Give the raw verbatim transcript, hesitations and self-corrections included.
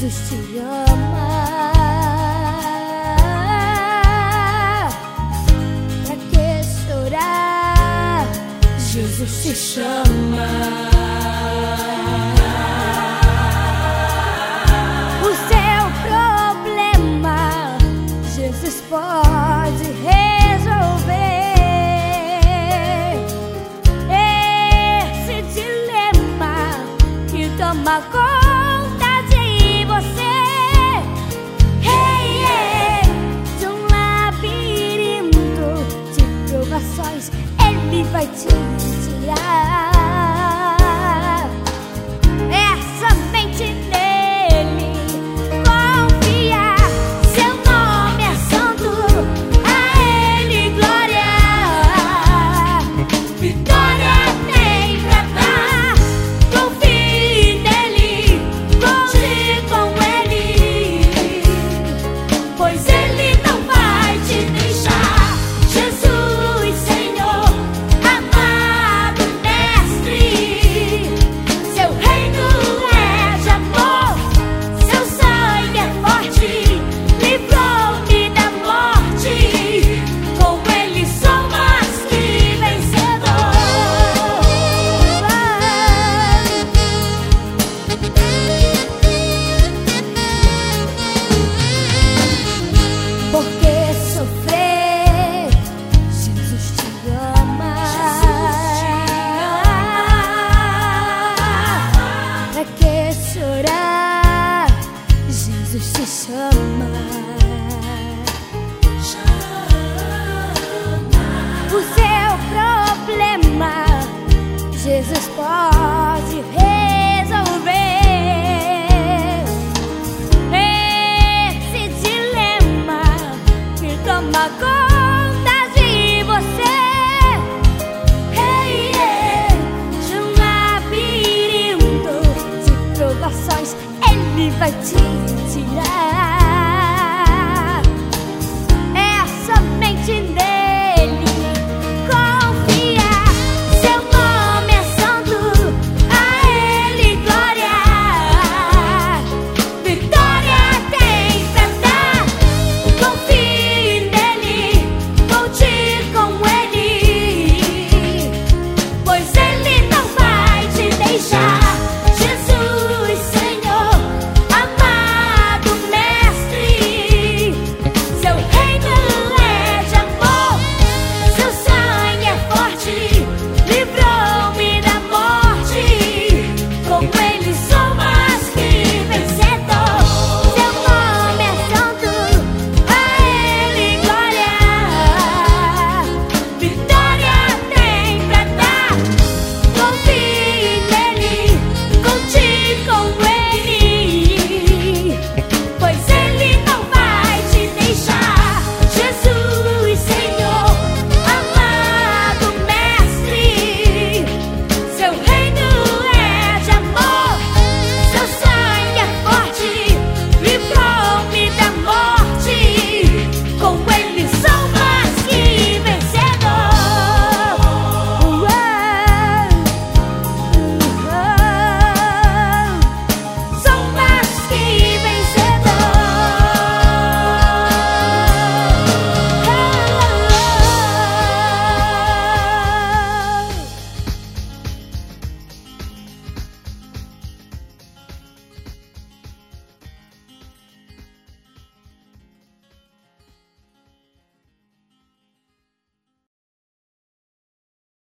Jesus te ama. Pra que chorar? Jesus te chama. O seu problema Jesus pode resolver. Esse dilema que toma conta de você, hey, hey, de um labirinto de provações, Ele vai te tirar. É somente nele confia. Seu nome é santo, a Ele glória. Vitória tem pra dar. Confie nele, conte com Ele, pois Ele não vai te deixar. Jesus, Senhor, amado Mestre, seu reino é de amor, seu sangue é forte, livrou-me da morte, com Ele sou mais que vencedor. Por que sofrer? Jesus te ama. Pra que chorar? Jesus te chama. O seu problema Jesus pode